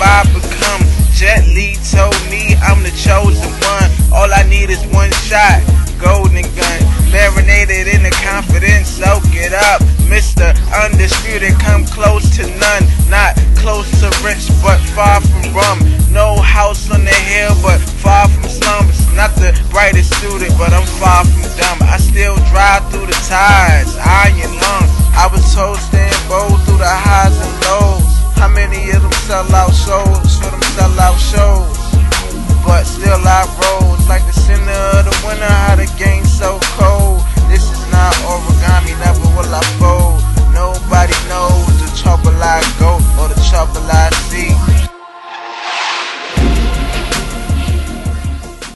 I become. Jet Li told me I'm the chosen one. All I need is one shot, golden gun. Marinated in the confidence, soak it up. Mr. Undisputed, come close to none. Not close to rich, but far from rum. No house on the hill, but far from slums. Not the brightest student, but I'm far from dumb. I still drive through the tides, iron lungs. I was told stand bold through the highs and lows. How many of them sell out shows for them sell out shows? But still I rose like the